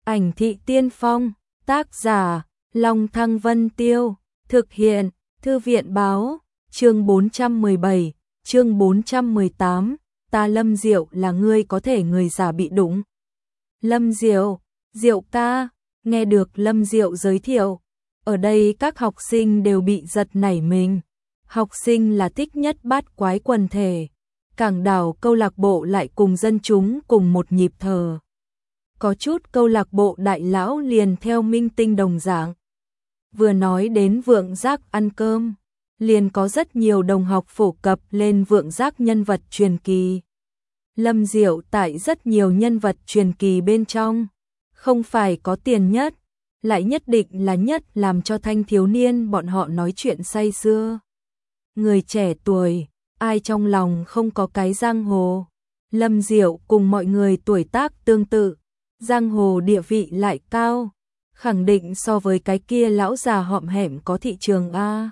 Ảnh thị tiên phong, tác giả, Long Thăng Vân Tiêu, thực hiện, Thư viện báo, chương 417, chương 418, ta Lâm Diệu là ngươi có thể người giả bị đụng. Lâm Diệu, Diệu ca, nghe được Lâm Diệu giới thiệu, ở đây các học sinh đều bị giật nảy mình. Học sinh là thích nhất bát quái quần thể, Cảng Đảo câu lạc bộ lại cùng dân chúng cùng một nhịp thở. Có chút câu lạc bộ đại lão liền theo minh tinh đồng dạng. Vừa nói đến Vượng Giác ăn cơm, liền có rất nhiều đồng học phổ cập lên Vượng Giác nhân vật truyền kỳ. Lâm Diệu tại rất nhiều nhân vật truyền kỳ bên trong, không phải có tiền nhất, lại nhất định là nhất làm cho thanh thiếu niên bọn họ nói chuyện say sưa. Người trẻ tuổi, ai trong lòng không có cái giang hồ. Lâm Diệu cùng mọi người tuổi tác tương tự, giang hồ địa vị lại cao, khẳng định so với cái kia lão già hõm hẻm có thị trường A.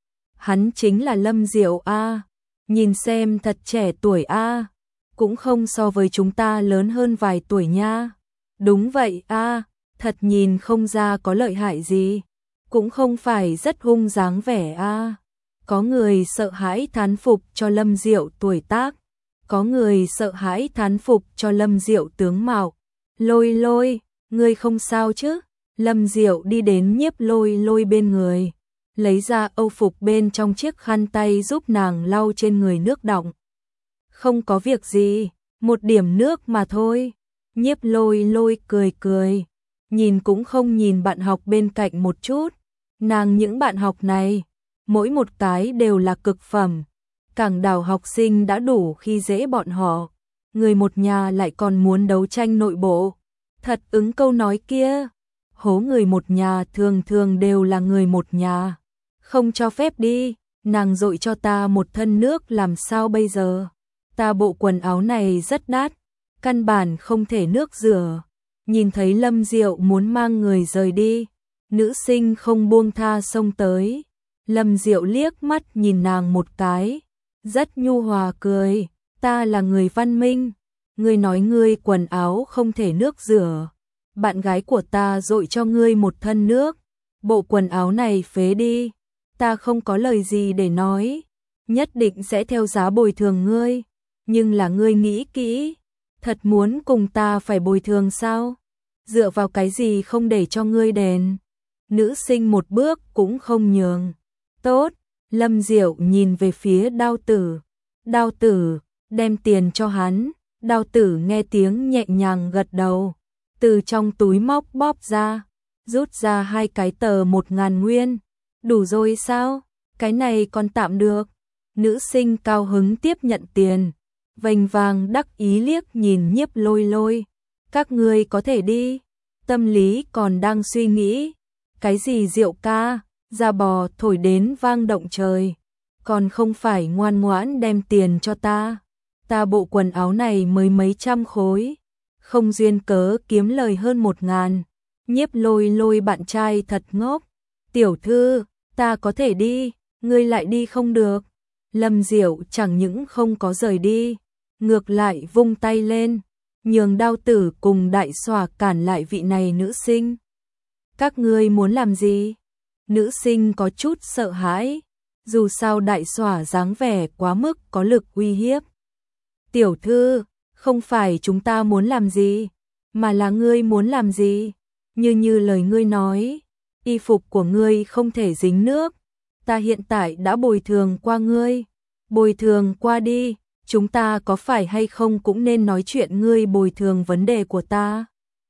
Hắn chính là Lâm Diệu A, nhìn xem thật trẻ tuổi A, cũng không so với chúng ta lớn hơn vài tuổi nha. Đúng vậy A, thật nhìn không ra có lợi hại gì, cũng không phải rất hung dáng vẻ A. Có người sợ hãi thán phục cho Lâm Diệu tuổi tác, có người sợ hãi thán phục cho Lâm Diệu tướng mạo. Lôi Lôi, ngươi không sao chứ? Lâm Diệu đi đến Nhiếp Lôi Lôi bên người, lấy ra âu phục bên trong chiếc khăn tay giúp nàng lau trên người nước đọng. Không có việc gì, một điểm nước mà thôi. Nhiếp Lôi Lôi cười cười, nhìn cũng không nhìn bạn học bên cạnh một chút. Nàng những bạn học này, mỗi một cái đều là cực phẩm. Cảng Đảo học sinh đã đủ khi dễ bọn họ, người một nhà lại còn muốn đấu tranh nội bộ. Thật ứng câu nói kia, hố người một nhà thường thường đều là người một nhà. Không cho phép đi, nàng dội cho ta một thân nước làm sao bây giờ? Ta bộ quần áo này rất đắt, căn bản không thể nước rửa. Nhìn thấy Lâm Diệu muốn mang người rời đi, nữ sinh không buông tha xông tới. Lâm Diệu liếc mắt nhìn nàng một cái, rất nhu hòa cười, ta là người văn minh, ngươi nói ngươi quần áo không thể nước rửa, bạn gái của ta dội cho ngươi một thân nước, bộ quần áo này phế đi, ta không có lời gì để nói, nhất định sẽ theo giá bồi thường ngươi, nhưng là ngươi nghĩ kỹ, thật muốn cùng ta phải bồi thường sao? Dựa vào cái gì không để cho ngươi đền? Nữ sinh một bước cũng không nhường. Tốt, Lâm Diệu nhìn về phía Đao Tử. Đao Tử, đem tiền cho hắn. Đao Tử nghe tiếng nhẹ nhàng gật đầu. Từ trong túi móc bóp ra, rút ra 2 cái tờ 1.000 nguyên. Đủ rồi sao? Cái này còn tạm được. Nữ sinh cao hứng tiếp nhận tiền. Vênh vang đắc ý liếc nhìn Nhiếp Lôi Lôi. Các ngươi có thể đi. Tâm lý còn đang suy nghĩ. Cái gì Diệu ca? Da bò thổi đến vang động trời, còn không phải ngoan ngoãn đem tiền cho ta. Ta bộ quần áo này mới mấy trăm khối, không duyên cớ kiếm lời hơn 1.000. Nhiếp Lôi Lôi bạn trai thật ngốc. Tiểu thư, ta có thể đi, ngươi lại đi không được. Lâm Diệu chẳng những không có rời đi, ngược lại vung tay lên, nhường Đao Tử cùng Đại Xòa cản lại vị này nữ sinh. Các ngươi muốn làm gì? Nữ sinh có chút sợ hãi, dù sao Đại Xòa dáng vẻ quá mức có lực uy hiếp. Tiểu thư, không phải chúng ta muốn làm gì, mà là ngươi muốn làm gì? Như lời ngươi nói, y phục của ngươi không thể dính nước, ta hiện tại đã bồi thường qua ngươi, bồi thường qua đi, chúng ta có phải hay không cũng nên nói chuyện ngươi bồi thường vấn đề của ta.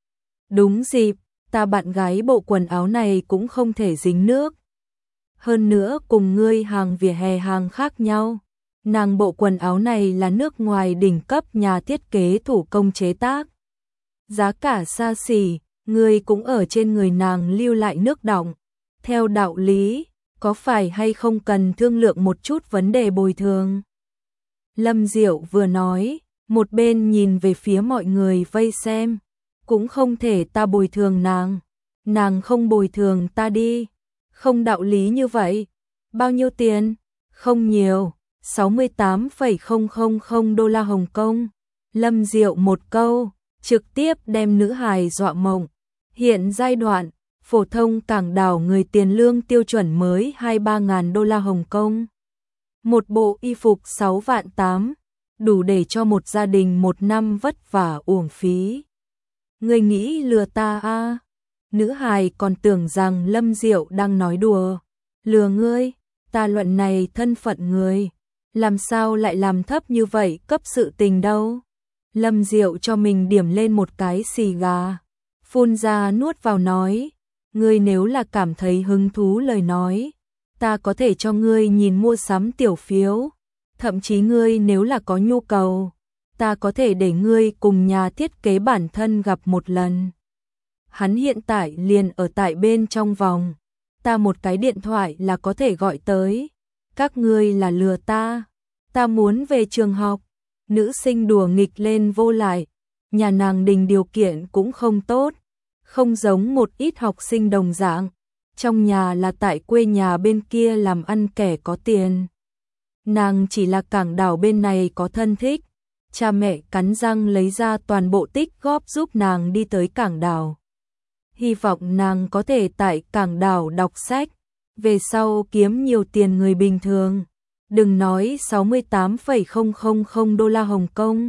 Đúng dịp, ta bạn gái bộ quần áo này cũng không thể dính nước. Hơn nữa cùng ngươi hàng vỉa hè hàng khác nhau. Nàng bộ quần áo này là nước ngoài đỉnh cấp nhà thiết kế thủ công chế tác. Giá cả xa xỉ, ngươi cũng ở trên người nàng lưu lại nước đọng. Theo đạo lý, có phải hay không cần thương lượng một chút vấn đề bồi thường? Lâm Diệu vừa nói, một bên nhìn về phía mọi người vây xem. Cũng không thể ta bồi thường nàng không bồi thường ta đi, không đạo lý như vậy. Bao nhiêu tiền? Không nhiều, 68,000 đô la Hồng Kông. Lâm Diệu một câu, trực tiếp đem nữ hài dọa mộng. Hiện giai đoạn, phổ thông cảng đảo người tiền lương tiêu chuẩn mới 23.000 đô la Hồng Kông. Một bộ y phục 6 vạn 8, đủ để cho một gia đình một năm vất vả uổng phí. Ngươi nghĩ lừa ta à? Nữ hài còn tưởng rằng Lâm Diệu đang nói đùa. Lừa ngươi, ta luận này thân phận người. Làm sao lại làm thấp như vậy cấp sự tình đâu. Lâm Diệu cho mình điểm lên một cái xì gà. Phun ra nuốt vào nói. Ngươi nếu là cảm thấy hứng thú lời nói, ta có thể cho ngươi nhìn mua sắm tiểu phiếu. Thậm chí ngươi nếu là có nhu cầu, ta có thể để ngươi cùng nhà thiết kế bản thân gặp một lần. Hắn hiện tại liền ở tại bên trong vòng. Ta một cái điện thoại là có thể gọi tới. Các ngươi là lừa ta. Ta muốn về trường học. Nữ sinh đùa nghịch lên vô lại. Nhà nàng đình điều kiện cũng không tốt. Không giống một ít học sinh đồng dạng. Trong nhà là tại quê nhà bên kia làm ăn kẻ có tiền. Nàng chỉ là cảng đảo bên này có thân thích. Cha mẹ cắn răng lấy ra toàn bộ tích góp giúp nàng đi tới cảng đảo. Hy vọng nàng có thể tại cảng đảo đọc sách, về sau kiếm nhiều tiền người bình thường. Đừng nói 68,000 đô la Hồng Kông.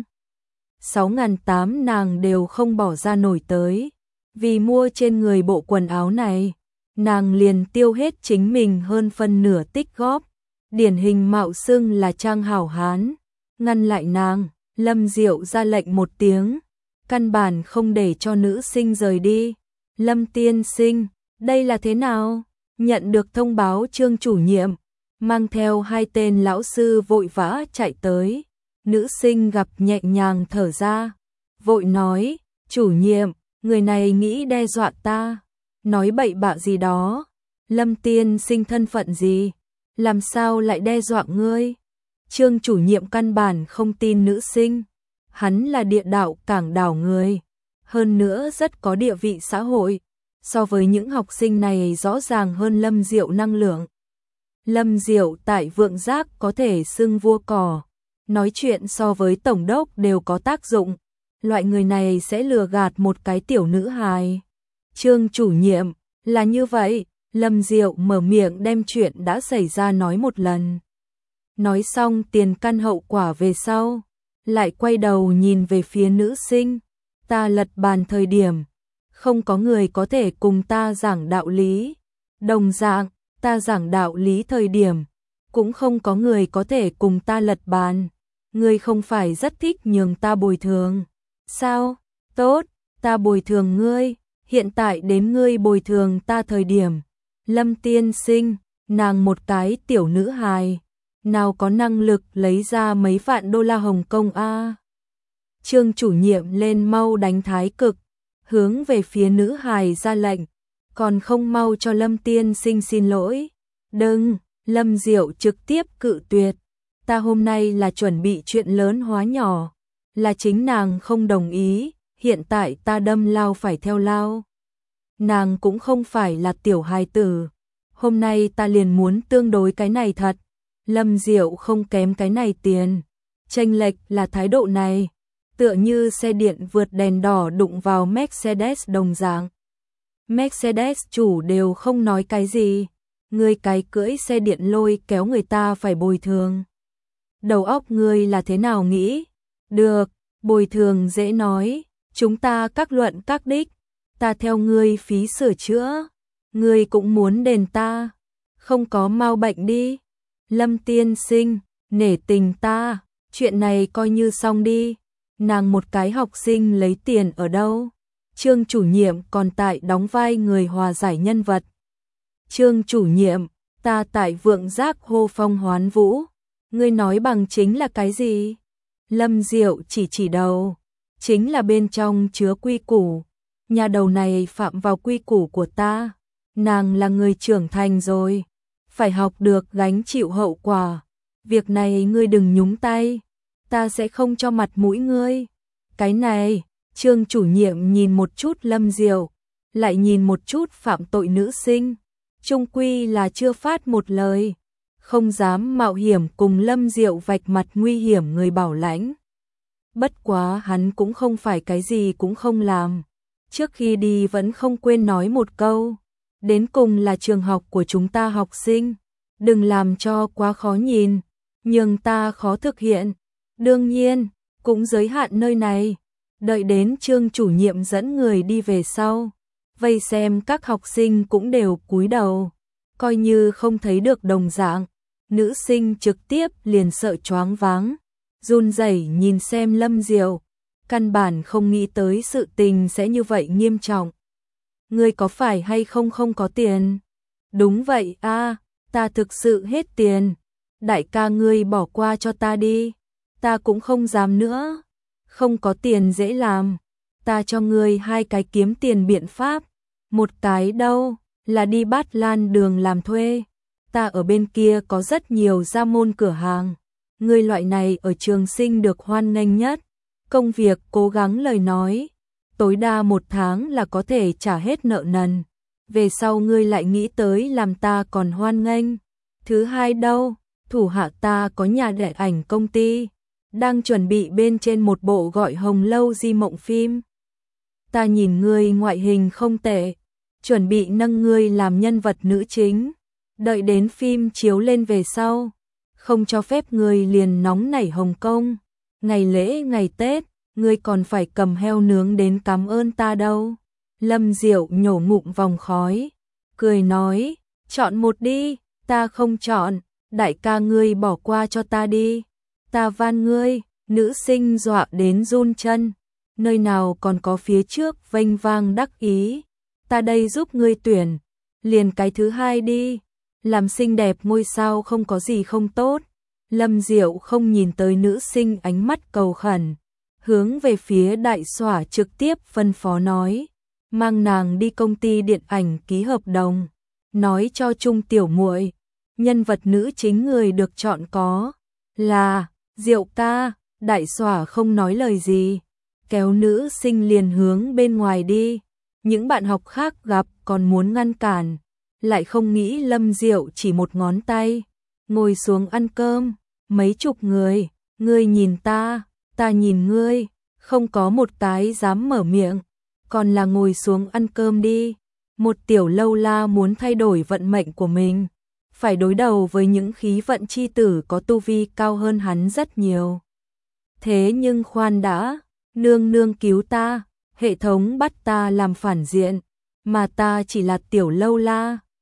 6.800 nàng đều không bỏ ra nổi tới. Vì mua trên người bộ quần áo này, nàng liền tiêu hết chính mình hơn phân nửa tích góp. Điển hình mạo xưng là trang hảo hán. Ngăn lại nàng, Lâm Diệu ra lệnh một tiếng, căn bản không để cho nữ sinh rời đi. Lâm tiên sinh, đây là thế nào? Nhận được thông báo Trương chủ nhiệm, mang theo 2 tên lão sư vội vã chạy tới. Nữ sinh gặp nhẹ nhàng thở ra, vội nói, chủ nhiệm, người này nghĩ đe dọa ta. Nói bậy bạ gì đó. Lâm tiên sinh thân phận gì? Làm sao lại đe dọa ngươi? Trương chủ nhiệm căn bản không tin nữ sinh. Hắn là địa đạo cảng đảo người. Hơn nữa rất có địa vị xã hội. So với những học sinh này rõ ràng hơn Lâm Diệu năng lượng. Lâm Diệu tại Vượng Giác có thể xưng vua cỏ. Nói chuyện so với tổng đốc đều có tác dụng. Loại người này sẽ lừa gạt một cái tiểu nữ hài. Trương chủ nhiệm, là như vậy. Lâm Diệu mở miệng đem chuyện đã xảy ra nói một lần. Nói xong tiền căn hậu quả về sau, lại quay đầu nhìn về phía nữ sinh. Ta lật bàn thời điểm, không có người có thể cùng ta giảng đạo lý. Đồng dạng, ta giảng đạo lý thời điểm, cũng không có người có thể cùng ta lật bàn. Ngươi không phải rất thích nhường ta bồi thường. Sao? Tốt, ta bồi thường ngươi. Hiện tại đến ngươi bồi thường ta thời điểm. Lâm tiên sinh, nàng một cái tiểu nữ hài, nào có năng lực lấy ra mấy vạn đô la Hồng Kông a? Trương chủ nhiệm lên mau đánh thái cực, hướng về phía nữ hài ra lệnh, còn không mau cho Lâm tiên sinh xin lỗi. Đừng, Lâm Diệu trực tiếp cự tuyệt. Ta hôm nay là chuẩn bị chuyện lớn hóa nhỏ, là chính nàng không đồng ý, hiện tại ta đâm lao phải theo lao. Nàng cũng không phải là tiểu hài tử. Hôm nay ta liền muốn tương đối cái này thật. Lâm Diệu không kém cái này tiền. Chênh lệch là thái độ này. Tựa như xe điện vượt đèn đỏ đụng vào Mercedes đồng dạng. Mercedes chủ đều không nói cái gì. Ngươi cái cưỡi xe điện lôi kéo người ta phải bồi thường. Đầu óc ngươi là thế nào nghĩ? Được, bồi thường dễ nói. Chúng ta các luận các đích. Ta theo ngươi phí sửa chữa, ngươi cũng muốn đền ta, không có mau bệnh đi. Lâm tiên sinh, nể tình ta, chuyện này coi như xong đi. Nàng một cái học sinh lấy tiền ở đâu? Trương chủ nhiệm còn tại đóng vai người hòa giải nhân vật. Trương chủ nhiệm, ta tại Vượng Giác hô phong hoán vũ. Ngươi nói bằng chính là cái gì? Lâm Diệu chỉ đầu, chính là bên trong chứa quy củ. Nhà đầu này phạm vào quy củ của ta. Nàng là người trưởng thành rồi, phải học được gánh chịu hậu quả. Việc này ngươi đừng nhúng tay, ta sẽ không cho mặt mũi ngươi. Cái này, Trương chủ nhiệm nhìn một chút Lâm Diệu, lại nhìn một chút phạm tội nữ sinh. Chung quy là chưa phát một lời, không dám mạo hiểm cùng Lâm Diệu vạch mặt nguy hiểm người bảo lãnh. Bất quá hắn cũng không phải cái gì cũng không làm. trước khi đi vẫn không quên nói một câu, đến cùng là trường học của chúng ta học sinh, đừng làm cho quá khó nhìn, nhưng ta khó thực hiện. Đương nhiên, cũng giới hạn nơi này. Đợi đến Trương chủ nhiệm dẫn người đi về sau, vây xem các học sinh cũng đều cúi đầu, coi như không thấy được đồng dạng. Nữ sinh trực tiếp liền sợ choáng váng, run rẩy nhìn xem Lâm Diệu, căn bản không nghĩ tới sự tình sẽ như vậy nghiêm trọng. Ngươi có phải hay không không có tiền? Đúng vậy a, ta thực sự hết tiền. Đại ca ngươi bỏ qua cho ta đi, ta cũng không dám nữa. Không có tiền dễ làm, ta cho ngươi 2 cái kiếm tiền biện pháp. Một cái đâu, là đi Bát Lan đường làm thuê. Ta ở bên kia có rất nhiều gia môn cửa hàng. Ngươi loại này ở trường sinh được hoan nghênh nhất. Công việc cố gắng lời nói, tối đa 1 tháng là có thể trả hết nợ nần. Về sau ngươi lại nghĩ tới làm ta còn hoan nghênh. Thứ hai đâu, thủ hạ ta có nhà điện ảnh công ty, đang chuẩn bị bên trên một bộ gọi Hồng Lâu Di Mộng phim. Ta nhìn ngươi ngoại hình không tệ, chuẩn bị nâng ngươi làm nhân vật nữ chính. Đợi đến phim chiếu lên về sau, không cho phép ngươi liền nóng nảy Hồng Kông. Ngày lễ ngày Tết, ngươi còn phải cầm heo nướng đến cảm ơn ta đâu. Lâm Diệu nhổ ngụm vòng khói, cười nói, chọn một đi, ta không chọn, đại ca ngươi bỏ qua cho ta đi. Ta van ngươi. Nữ sinh dọa đến run chân, nơi nào còn có phía trước vênh vang đắc ý. Ta đây giúp ngươi tuyển, liền cái thứ hai đi, làm xinh đẹp ngôi sao không có gì không tốt. Lâm Diệu không nhìn tới nữ sinh ánh mắt cầu khẩn, hướng về phía đại xỏa trực tiếp phân phó nói, mang nàng đi công ty điện ảnh ký hợp đồng, nói cho Trung tiểu muội, nhân vật nữ chính người được chọn có là Diệu ca. Đại xỏa không nói lời gì, kéo nữ sinh liền hướng bên ngoài đi. Những bạn học khác gặp còn muốn ngăn cản, lại không nghĩ Lâm Diệu chỉ một ngón tay, ngồi xuống ăn cơm. Mấy chục người, ngươi nhìn ta nhìn ngươi, không có một cái dám mở miệng, còn là ngồi xuống ăn cơm đi. Một tiểu lâu la muốn thay đổi vận mệnh của mình, phải đối đầu với những khí vận chi tử có tu vi cao hơn hắn rất nhiều. Thế nhưng khoan đã, nương nương cứu ta, hệ thống bắt ta làm phản diện, mà ta chỉ là tiểu lâu la,